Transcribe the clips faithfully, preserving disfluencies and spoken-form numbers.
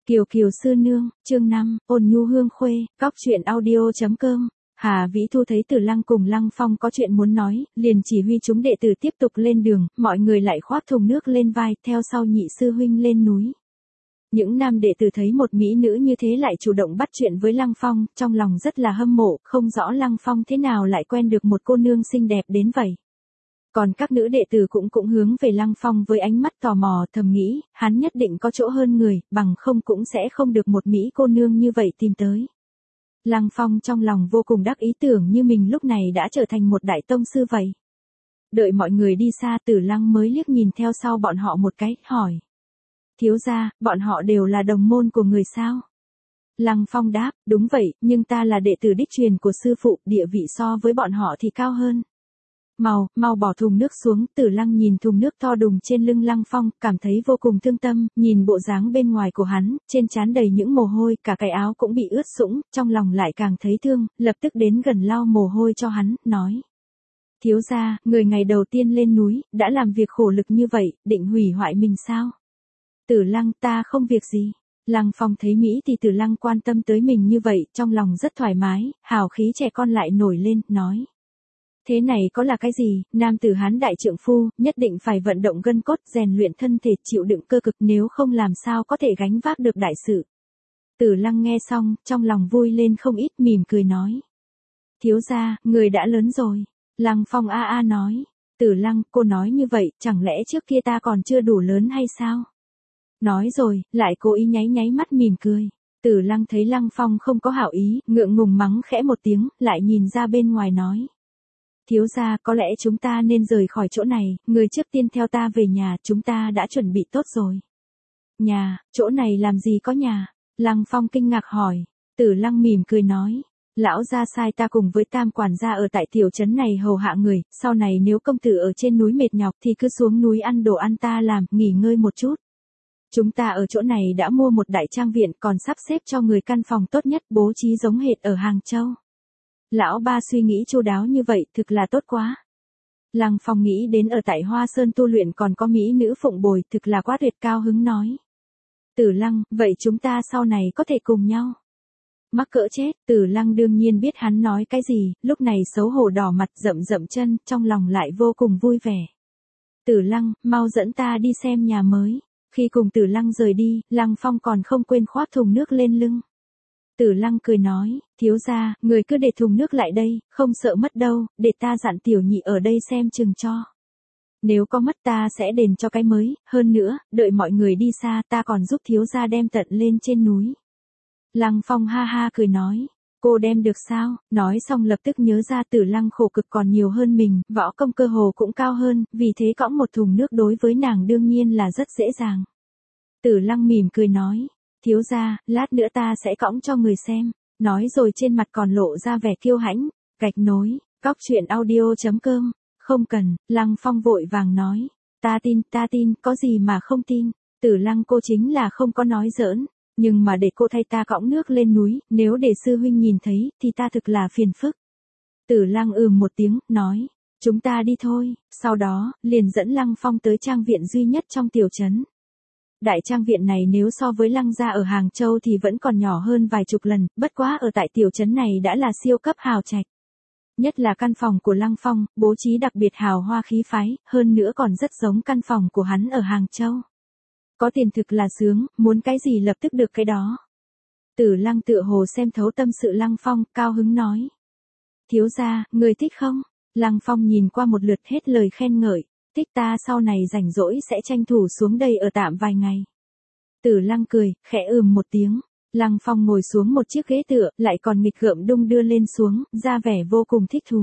Kiều Kiều sư nương, chương năm, ôn nhu hương khuê, cóc truyện audio.com. Hà Vĩ Thu thấy Tử Lăng cùng Lăng Phong có chuyện muốn nói, liền chỉ huy chúng đệ tử tiếp tục lên đường, mọi người lại khoác thùng nước lên vai, theo sau nhị sư huynh lên núi. Những nam đệ tử thấy một mỹ nữ như thế lại chủ động bắt chuyện với Lăng Phong, trong lòng rất là hâm mộ, không rõ Lăng Phong thế nào lại quen được một cô nương xinh đẹp đến vậy. Còn các nữ đệ tử cũng cũng hướng về Lăng Phong với ánh mắt tò mò, thầm nghĩ, hắn nhất định có chỗ hơn người, bằng không cũng sẽ không được một mỹ cô nương như vậy tìm tới. Lăng Phong trong lòng vô cùng đắc ý, tưởng như mình lúc này đã trở thành một đại tông sư vậy. Đợi mọi người đi xa, Tử Lăng mới liếc nhìn theo sau bọn họ một cái, hỏi. Thiếu gia, bọn họ đều là đồng môn của người sao? Lăng Phong đáp, đúng vậy, nhưng ta là đệ tử đích truyền của sư phụ, địa vị so với bọn họ thì cao hơn. Mau, mau bỏ thùng nước xuống. Tử Lăng nhìn thùng nước to đùng trên lưng Lăng Phong, cảm thấy vô cùng thương tâm, nhìn bộ dáng bên ngoài của hắn, trên trán đầy những mồ hôi, cả cái áo cũng bị ướt sũng, trong lòng lại càng thấy thương, lập tức đến gần lau mồ hôi cho hắn, nói. Thiếu gia, người ngày đầu tiên lên núi, đã làm việc khổ lực như vậy, định hủy hoại mình sao? Tử Lăng, ta không việc gì. Lăng Phong thấy Mỹ thì Tử Lăng quan tâm tới mình như vậy, trong lòng rất thoải mái, hào khí trẻ con lại nổi lên, nói. Thế này có là cái gì, nam tử Hán đại trượng phu, nhất định phải vận động gân cốt, rèn luyện thân thể, chịu đựng cơ cực, nếu không làm sao có thể gánh vác được đại sự. Tử Lăng nghe xong, trong lòng vui lên không ít, mỉm cười nói. Thiếu gia, người đã lớn rồi. Lăng Phong a a nói. Tử Lăng, cô nói như vậy, chẳng lẽ trước kia ta còn chưa đủ lớn hay sao? Nói rồi, lại cố ý nháy nháy mắt mỉm cười. Tử Lăng thấy Lăng Phong không có hảo ý, ngượng ngùng mắng khẽ một tiếng, lại nhìn ra bên ngoài nói. Thiếu gia, có lẽ chúng ta nên rời khỏi chỗ này, người trước tiên theo ta về nhà, chúng ta đã chuẩn bị tốt rồi. Nhà, chỗ này làm gì có nhà? Lăng Phong kinh ngạc hỏi. Tử Lăng mỉm cười nói. Lão gia sai ta cùng với tam quản gia ở tại tiểu trấn này hầu hạ người, sau này nếu công tử ở trên núi mệt nhọc thì cứ xuống núi ăn đồ ăn ta làm, nghỉ ngơi một chút. Chúng ta ở chỗ này đã mua một đại trang viện, còn sắp xếp cho người căn phòng tốt nhất, bố trí giống hệt ở Hàng Châu. Lão ba suy nghĩ chu đáo như vậy, thực là tốt quá. Lăng Phong nghĩ đến ở tại Hoa Sơn tu luyện còn có mỹ nữ phụng bồi, thực là quá tuyệt, cao hứng nói. Tử Lăng, vậy chúng ta sau này có thể cùng nhau. Mắc cỡ chết, Tử Lăng đương nhiên biết hắn nói cái gì, lúc này xấu hổ đỏ mặt, rậm rậm chân, trong lòng lại vô cùng vui vẻ. Tử Lăng, mau dẫn ta đi xem nhà mới. Khi cùng Tử Lăng rời đi, Lăng Phong còn không quên khoác thùng nước lên lưng. Tử Lăng cười nói, thiếu gia, người cứ để thùng nước lại đây, không sợ mất đâu, để ta dặn tiểu nhị ở đây xem chừng cho. Nếu có mất ta sẽ đền cho cái mới, hơn nữa, đợi mọi người đi xa ta còn giúp thiếu gia đem tận lên trên núi. Lăng Phong ha ha cười nói, cô đem được sao? Nói xong lập tức nhớ ra Tử Lăng khổ cực còn nhiều hơn mình, võ công cơ hồ cũng cao hơn, vì thế cõng một thùng nước đối với nàng đương nhiên là rất dễ dàng. Tử Lăng mỉm cười nói. Thiếu gia, lát nữa ta sẽ cõng cho người xem. Nói rồi trên mặt còn lộ ra vẻ kiêu hãnh. Gạch nối, cóc truyện audio.com. Không cần, Lăng Phong vội vàng nói. Ta tin, ta tin, có gì mà không tin. Tử Lăng cô chính là không có nói giỡn. Nhưng mà để cô thay ta cõng nước lên núi, nếu để sư huynh nhìn thấy, thì ta thực là phiền phức. Tử Lăng ừm một tiếng, nói. Chúng ta đi thôi. Sau đó, liền dẫn Lăng Phong tới trang viện duy nhất trong tiểu trấn. Đại trang viện này nếu so với Lăng gia ở Hàng Châu thì vẫn còn nhỏ hơn vài chục lần, bất quá ở tại tiểu trấn này đã là siêu cấp hào trạch. Nhất là căn phòng của Lăng Phong, bố trí đặc biệt hào hoa khí phái, hơn nữa còn rất giống căn phòng của hắn ở Hàng Châu. Có tiền thực là sướng, muốn cái gì lập tức được cái đó. Tử Lăng tựa hồ xem thấu tâm sự Lăng Phong, cao hứng nói. Thiếu gia, người thích không? Lăng Phong nhìn qua một lượt hết lời khen ngợi. Thích, ta sau này rảnh rỗi sẽ tranh thủ xuống đây ở tạm vài ngày. Tử Lăng cười, khẽ ừm một tiếng. Lăng Phong ngồi xuống một chiếc ghế tựa, lại còn nghịch gợm đung đưa lên xuống, ra vẻ vô cùng thích thú.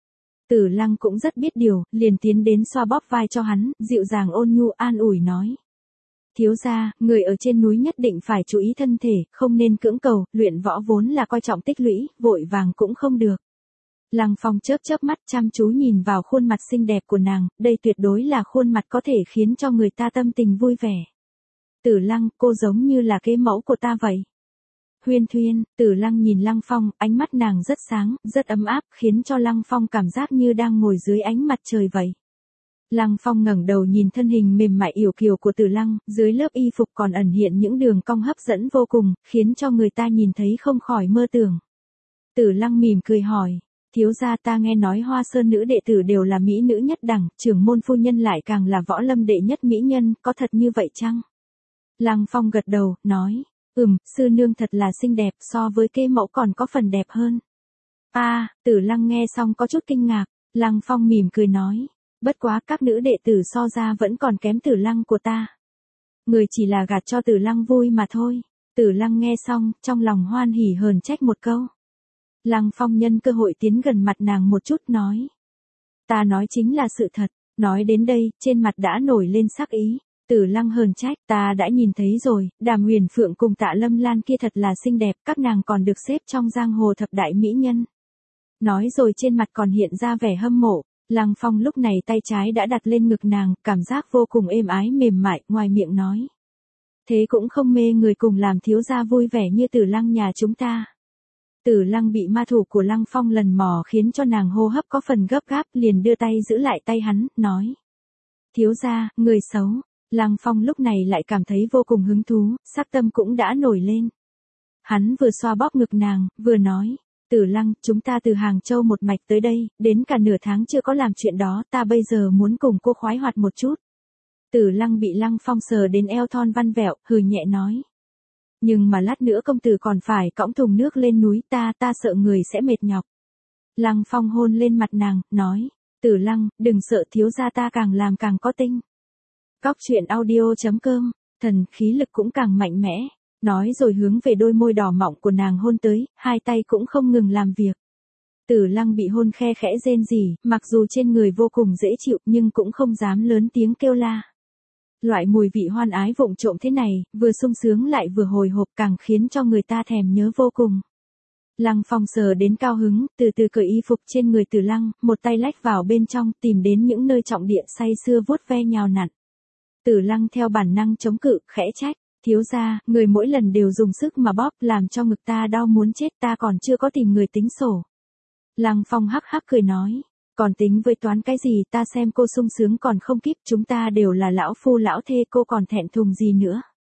Tử Lăng cũng rất biết điều, liền tiến đến xoa bóp vai cho hắn, dịu dàng ôn nhu an ủi nói. Thiếu gia, người ở trên núi nhất định phải chú ý thân thể, không nên cưỡng cầu, luyện võ vốn là coi trọng tích lũy, vội vàng cũng không được. Lăng Phong chớp chớp mắt chăm chú nhìn vào khuôn mặt xinh đẹp của nàng, đây tuyệt đối là khuôn mặt có thể khiến cho người ta tâm tình vui vẻ. Tử Lăng, cô giống như là kế mẫu của ta vậy. Huyên thuyên, Tử Lăng nhìn Lăng Phong, ánh mắt nàng rất sáng, rất ấm áp, khiến cho Lăng Phong cảm giác như đang ngồi dưới ánh mặt trời vậy. Lăng Phong ngẩng đầu nhìn thân hình mềm mại yểu kiều của Tử Lăng, dưới lớp y phục còn ẩn hiện những đường cong hấp dẫn vô cùng, khiến cho người ta nhìn thấy không khỏi mơ tưởng. Tử Lăng mỉm cười hỏi, thiếu gia ta nghe nói Hoa Sơn nữ đệ tử đều là mỹ nữ nhất đẳng, trưởng môn phu nhân lại càng là võ lâm đệ nhất mỹ nhân, có thật như vậy chăng? Lăng Phong gật đầu, nói, ừm, sư nương thật là xinh đẹp, so với kê mẫu còn có phần đẹp hơn. A, à, Tử Lăng nghe xong có chút kinh ngạc, Lăng Phong mỉm cười nói, bất quá các nữ đệ tử so ra vẫn còn kém Tử Lăng của ta. Người chỉ là gạt cho Tử Lăng vui mà thôi. Tử Lăng nghe xong, trong lòng hoan hỉ hờn trách một câu. Lăng Phong nhân cơ hội tiến gần mặt nàng một chút nói. Ta nói chính là sự thật, nói đến đây, trên mặt đã nổi lên sắc ý. Tử Lăng hờn trách, ta đã nhìn thấy rồi, Đàm Huyền Phượng cùng Tạ Lâm Lan kia thật là xinh đẹp, các nàng còn được xếp trong giang hồ thập đại mỹ nhân. Nói rồi trên mặt còn hiện ra vẻ hâm mộ. Lăng Phong lúc này tay trái đã đặt lên ngực nàng, cảm giác vô cùng êm ái mềm mại, ngoài miệng nói. Thế cũng không mê người cùng làm thiếu gia vui vẻ như Tử Lăng nhà chúng ta. Tử Lăng bị ma thủ của Lăng Phong lần mò khiến cho nàng hô hấp có phần gấp gáp, liền đưa tay giữ lại tay hắn, nói. Thiếu gia, người xấu. Lăng Phong lúc này lại cảm thấy vô cùng hứng thú, sắc tâm cũng đã nổi lên. Hắn vừa xoa bóp ngực nàng, vừa nói. Tử Lăng, chúng ta từ Hàng Châu một mạch tới đây, đến cả nửa tháng chưa có làm chuyện đó, ta bây giờ muốn cùng cô khoái hoạt một chút. Tử Lăng bị Lăng Phong sờ đến eo thon văn vẹo, hừ nhẹ nói. Nhưng mà lát nữa công tử còn phải cõng thùng nước lên núi, ta, ta sợ người sẽ mệt nhọc. Lăng Phong hôn lên mặt nàng, nói. Tử Lăng, đừng sợ, thiếu gia ta càng làm càng có tinh. Cóc truyện audio chấm com, thần khí lực cũng càng mạnh mẽ. Nói rồi hướng về đôi môi đỏ mọng của nàng hôn tới, hai tay cũng không ngừng làm việc. Tử Lăng bị hôn khe khẽ rên rỉ, mặc dù trên người vô cùng dễ chịu nhưng cũng không dám lớn tiếng kêu la. Loại mùi vị hoan ái vụng trộm thế này, vừa sung sướng lại vừa hồi hộp, càng khiến cho người ta thèm nhớ vô cùng. Lăng Phong sờ đến cao hứng, từ từ cởi y phục trên người Tử Lăng, một tay lách vào bên trong, tìm đến những nơi trọng địa, say sưa vuốt ve nhào nặn. Tử Lăng theo bản năng chống cự, khẽ trách. Thiếu gia, người mỗi lần đều dùng sức mà bóp, làm cho ngực ta đau muốn chết, ta còn chưa có tìm người tính sổ. Lăng Phong hắc hắc cười nói, còn tính với toán cái gì, ta xem cô sung sướng còn không kíp, chúng ta đều là lão phu lão thê, cô còn thẹn thùng gì nữa.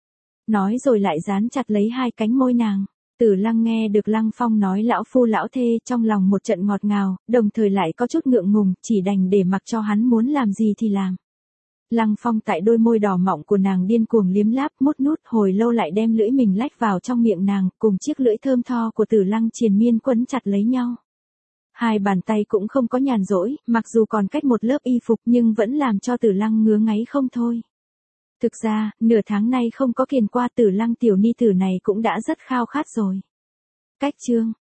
Nói rồi lại dán chặt lấy hai cánh môi nàng. Tử Lăng nghe được Lăng Phong nói lão phu lão thê, trong lòng một trận ngọt ngào, đồng thời lại có chút ngượng ngùng, chỉ đành để mặc cho hắn muốn làm gì thì làm. Lăng Phong tại đôi môi đỏ mọng của nàng điên cuồng liếm láp, mút nút, hồi lâu lại đem lưỡi mình lách vào trong miệng nàng, cùng chiếc lưỡi thơm tho của Tử Lăng triền miên quấn chặt lấy nhau. Hai bàn tay cũng không có nhàn rỗi, mặc dù còn cách một lớp y phục nhưng vẫn làm cho Tử Lăng ngứa ngáy không thôi. Thực ra, nửa tháng nay không có kiền qua, Tử Lăng tiểu ni tử này cũng đã rất khao khát rồi. Cách chương